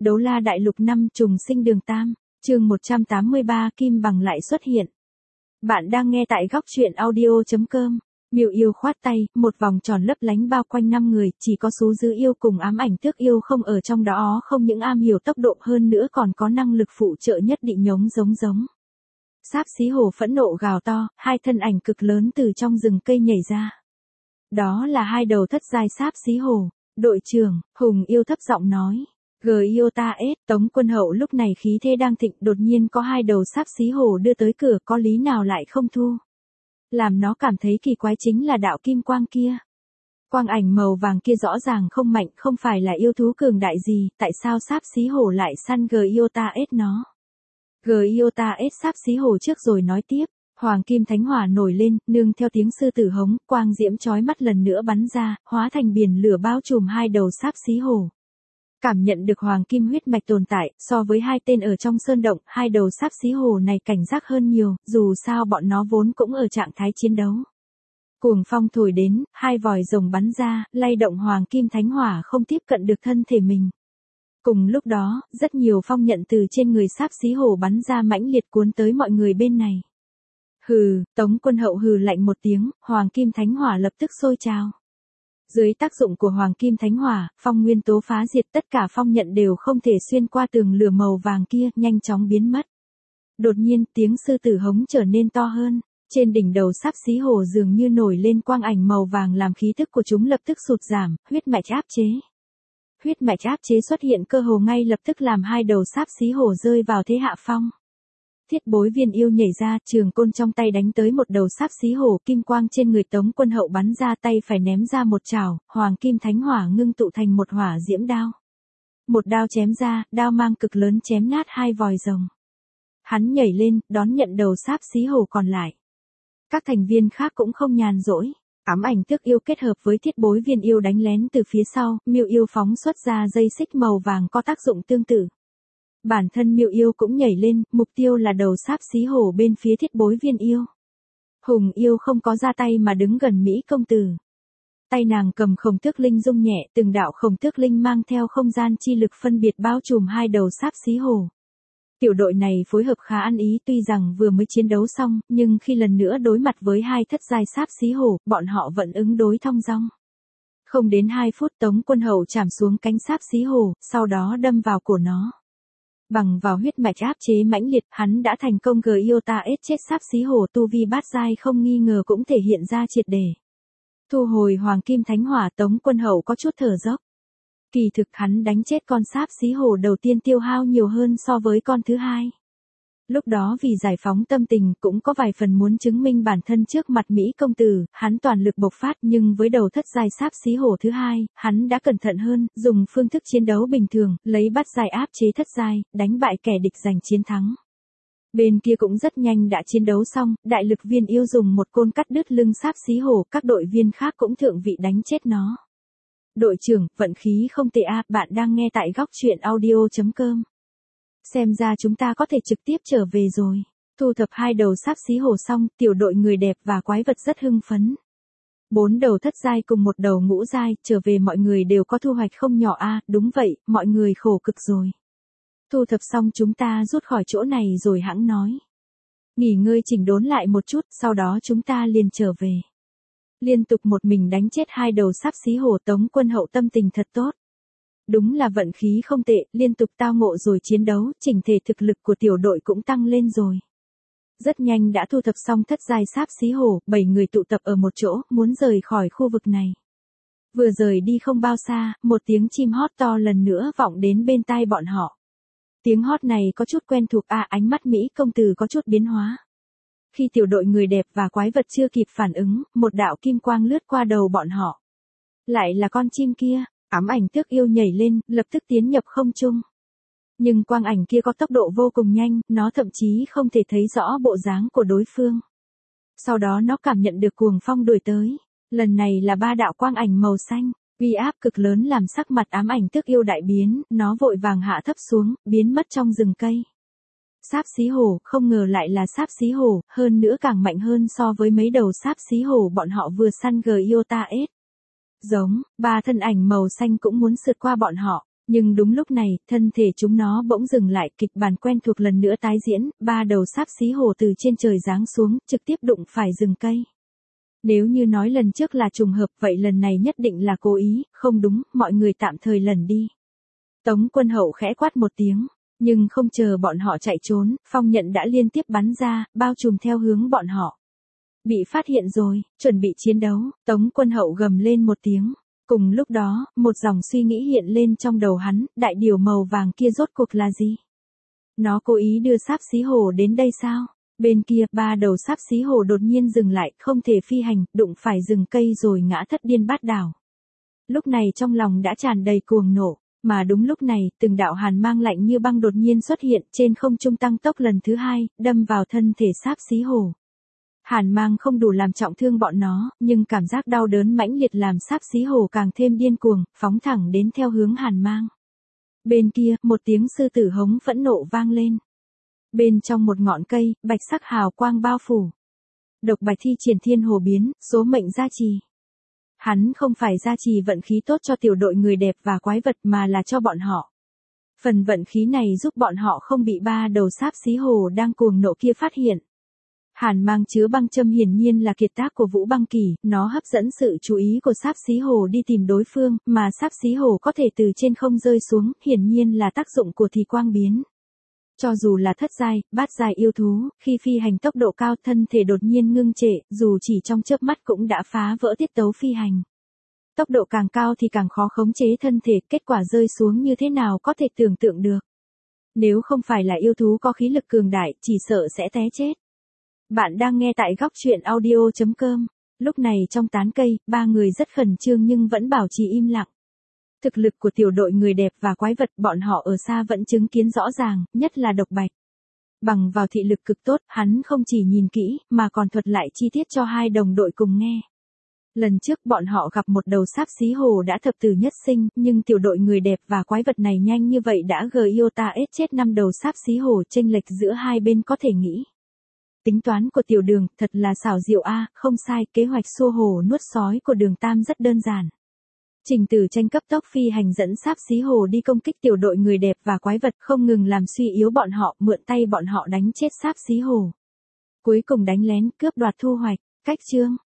Đấu La Đại Lục 5 trùng sinh đường tam, chương 183 Kim Bằng lại xuất hiện. Bạn đang nghe tại góc truyện audio.com. Miêu Yêu khoát tay, một vòng tròn lấp lánh bao quanh 5 người, chỉ có Sú Dư Yêu cùng Ám Ảnh Tước Yêu không ở trong đó, không những am hiểu tốc độ hơn nữa còn có năng lực phụ trợ nhất định giống. Sáp xí hổ phẫn nộ gào to, hai thân ảnh cực lớn từ trong rừng cây nhảy ra. Đó là hai đầu thất giai sáp xí hổ. Đội trưởng, Hùng Yêu thấp giọng nói. Tống Quân Hậu lúc này khí thế đang thịnh, đột nhiên có hai đầu sáp xí hổ đưa tới cửa, có lý nào lại không thu. Làm nó cảm thấy kỳ quái chính là đạo kim quang kia. Quang ảnh màu vàng kia rõ ràng không mạnh, không phải là yêu thú cường đại gì, tại sao sáp xí hổ lại săn nó. Sáp xí hổ trước rồi nói tiếp. Hoàng kim thánh hỏa nổi lên, nương theo tiếng sư tử hống, quang diễm chói mắt lần nữa bắn ra, hóa thành biển lửa bao trùm hai đầu sáp xí hổ. Cảm nhận được hoàng kim huyết mạch tồn tại, so với hai tên ở trong sơn động, hai đầu sáp xí hổ này cảnh giác hơn nhiều, dù sao bọn nó vốn cũng ở trạng thái chiến đấu. Cuồng phong thổi đến, hai vòi rồng bắn ra, lay động hoàng kim thánh hỏa không tiếp cận được thân thể mình. Cùng lúc đó, rất nhiều phong nhận từ trên người sáp xí hổ bắn ra mãnh liệt cuốn tới mọi người bên này. Hừ, Tống Quân Hậu hừ lạnh một tiếng, hoàng kim thánh hỏa lập tức sôi trào. Dưới tác dụng của hoàng kim thánh hỏa, phong nguyên tố phá diệt, tất cả phong nhận đều không thể xuyên qua tường lửa màu vàng kia, nhanh chóng biến mất. Đột nhiên, tiếng sư tử hống trở nên to hơn, trên đỉnh đầu sáp xí hổ dường như nổi lên quang ảnh màu vàng làm khí tức của chúng lập tức sụt giảm, huyết mạch áp chế. Huyết mạch áp chế xuất hiện cơ hồ ngay lập tức làm hai đầu sáp xí hổ rơi vào thế hạ phong. Thiết Bối Viên Yêu nhảy ra, trường côn trong tay đánh tới một đầu sáp xí hổ, kim quang trên người Tống Quân Hậu bắn ra, tay phải ném ra một chảo, hoàng kim thánh hỏa ngưng tụ thành một hỏa diễm đao. Một đao chém ra, đao mang cực lớn chém nát hai vòi rồng. Hắn nhảy lên, đón nhận đầu sáp xí hổ còn lại. Các thành viên khác cũng không nhàn rỗi. Ám Ảnh Tước Yêu kết hợp với Thiết Bối Viên Yêu đánh lén từ phía sau, Miêu Yêu phóng xuất ra dây xích màu vàng có tác dụng tương tự. Bản thân Miêu Yêu cũng nhảy lên, mục tiêu là đầu sáp xí hổ bên phía Thiết Bối Viên Yêu. Hùng Yêu không có ra tay mà đứng gần Mỹ công tử. Tay nàng cầm khổng tước linh rung nhẹ, từng đạo khổng tước linh mang theo không gian chi lực phân biệt bao trùm hai đầu sáp xí hổ. Tiểu đội này phối hợp khá ăn ý, tuy rằng vừa mới chiến đấu xong, nhưng khi lần nữa đối mặt với hai thất giai sáp xí hổ, bọn họ vẫn ứng đối thong dong. Không đến 2 phút Tống Quân Hậu chạm xuống cánh sáp xí hổ, sau đó đâm vào cổ nó. Bằng vào huyết mạch áp chế mãnh liệt, hắn đã thành công chết sáp xí hổ, tu vi bát giai không nghi ngờ cũng thể hiện ra triệt để. Thu hồi hoàng kim thánh hỏa, Tống Quân Hậu có chút thở dốc. Kỳ thực hắn đánh chết con sáp xí hổ đầu tiên tiêu hao nhiều hơn so với con thứ hai. Lúc đó vì giải phóng tâm tình cũng có vài phần muốn chứng minh bản thân trước mặt Mỹ công tử, hắn toàn lực bộc phát, nhưng với đầu thất giai sáp xí hổ thứ hai, hắn đã cẩn thận hơn, dùng phương thức chiến đấu bình thường, lấy bát giai áp chế thất giai, đánh bại kẻ địch giành chiến thắng. Bên kia cũng rất nhanh đã chiến đấu xong, Đại Lực Viên Yêu dùng một côn cắt đứt lưng sáp xí hổ, các đội viên khác cũng thượng vị đánh chết nó. Đội trưởng, vận khí không tệ a, bạn đang nghe tại góc truyện audio.com. Xem ra chúng ta có thể trực tiếp trở về rồi. Thu thập hai đầu sáp xí hổ xong, tiểu đội người đẹp và quái vật rất hưng phấn. 4 đầu thất giai cùng một đầu ngũ giai, trở về mọi người đều có thu hoạch không nhỏ a, đúng vậy, mọi người khổ cực rồi. Thu thập xong chúng ta rút khỏi chỗ này rồi hãng nói. Nghỉ ngơi chỉnh đốn lại một chút, sau đó chúng ta liền trở về. Liên tục một mình đánh chết hai đầu sáp xí hổ, Tống Quân Hậu tâm tình thật tốt. Đúng là vận khí không tệ, liên tục tao ngộ rồi chiến đấu, chỉnh thể thực lực của tiểu đội cũng tăng lên rồi. Rất nhanh đã thu thập xong thất giai sáp xí hổ, 7 người tụ tập ở một chỗ, muốn rời khỏi khu vực này. Vừa rời đi không bao xa, một tiếng chim hót to lần nữa vọng đến bên tai bọn họ. Tiếng hót này có chút quen thuộc, ánh mắt Mỹ công tử có chút biến hóa. Khi tiểu đội người đẹp và quái vật chưa kịp phản ứng, một đạo kim quang lướt qua đầu bọn họ. Lại là con chim kia. Ám Ảnh Tước Yêu nhảy lên, lập tức tiến nhập không trung. Nhưng quang ảnh kia có tốc độ vô cùng nhanh, nó thậm chí không thể thấy rõ bộ dáng của đối phương. Sau đó nó cảm nhận được cuồng phong đuổi tới. Lần này là 3 đạo quang ảnh màu xanh, uy áp cực lớn làm sắc mặt Ám Ảnh Tước Yêu đại biến, nó vội vàng hạ thấp xuống, biến mất trong rừng cây. Sáp xí hổ, không ngờ lại là sáp xí hổ, hơn nữa càng mạnh hơn so với mấy đầu sáp xí hổ bọn họ vừa săn. Giống, 3 thân ảnh màu xanh cũng muốn sượt qua bọn họ, Nhưng đúng lúc này, thân thể chúng nó bỗng dừng lại, kịch bản quen thuộc lần nữa tái diễn, ba đầu sáp xí hổ từ trên trời giáng xuống, trực tiếp đụng phải rừng cây. Nếu như nói lần trước là trùng hợp, vậy lần này nhất định là cố ý, không đúng, mọi người tạm thời lẩn đi. Tống Quân Hậu khẽ quát một tiếng, nhưng không chờ bọn họ chạy trốn, phong nhận đã liên tiếp bắn ra, bao trùm theo hướng bọn họ. Bị phát hiện rồi, chuẩn bị chiến đấu, Tống Quân Hậu gầm lên một tiếng. Cùng lúc đó, một dòng suy nghĩ hiện lên trong đầu hắn, đại điều màu vàng kia rốt cuộc là gì? Nó cố ý đưa sáp xí hổ đến đây sao? Bên kia, ba đầu sáp xí hổ đột nhiên dừng lại, không thể phi hành, đụng phải rừng cây rồi ngã thất điên bát đảo. Lúc này trong lòng đã tràn đầy cuồng nộ, mà đúng lúc này, từng đạo hàn mang lạnh như băng đột nhiên xuất hiện trên không trung tăng tốc lần thứ hai, đâm vào thân thể sáp xí hổ. Hàn mang không đủ làm trọng thương bọn nó, nhưng cảm giác đau đớn mãnh liệt làm sáp xí hổ càng thêm điên cuồng, phóng thẳng đến theo hướng hàn mang. Bên kia, một tiếng sư tử hống phẫn nộ vang lên. Bên trong một ngọn cây, bạch sắc hào quang bao phủ. Độc bạch thi triển thiên hồ biến, số mệnh gia trì. Hắn không phải gia trì vận khí tốt cho tiểu đội người đẹp và quái vật mà là cho bọn họ. Phần vận khí này giúp bọn họ không bị ba đầu sáp xí hổ đang cuồng nộ kia phát hiện. Hàn mang chứa băng châm hiển nhiên là kiệt tác của Vũ Băng Kỳ, nó hấp dẫn sự chú ý của sáp xí hổ đi tìm đối phương, mà sáp xí hổ có thể từ trên không rơi xuống, hiển nhiên là tác dụng của thì quang biến. Cho dù là thất giai, bát giai yêu thú, khi phi hành tốc độ cao thân thể đột nhiên ngưng trệ, dù chỉ trong chớp mắt cũng đã phá vỡ tiết tấu phi hành. Tốc độ càng cao thì càng khó khống chế thân thể, kết quả rơi xuống như thế nào có thể tưởng tượng được. Nếu không phải là yêu thú có khí lực cường đại, chỉ sợ sẽ té chết. Bạn đang nghe tại góc truyện audio.com. Lúc này trong tán cây, ba người rất khẩn trương nhưng vẫn bảo trì im lặng. Thực lực của tiểu đội người đẹp và quái vật bọn họ ở xa vẫn chứng kiến rõ ràng, nhất là Độc Bạch. Bằng vào thị lực cực tốt, hắn không chỉ nhìn kỹ, mà còn thuật lại chi tiết cho hai đồng đội cùng nghe. Lần trước bọn họ gặp một đầu sáp xí hổ đã thập tử nhất sinh, nhưng tiểu đội người đẹp và quái vật này nhanh như vậy đã Giota chết 5 đầu sáp xí hổ, chênh lệch giữa hai bên có thể nghĩ. Tính toán của tiểu đường, thật là xảo diệu a, không sai, kế hoạch xua hổ nuốt sói của đường Tam rất đơn giản. Trình Tử Tranh cấp tốc phi hành dẫn sáp xí hổ đi công kích tiểu đội người đẹp và quái vật, không ngừng làm suy yếu bọn họ, mượn tay bọn họ đánh chết sáp xí hổ. Cuối cùng đánh lén, cướp đoạt thu hoạch, cách chương.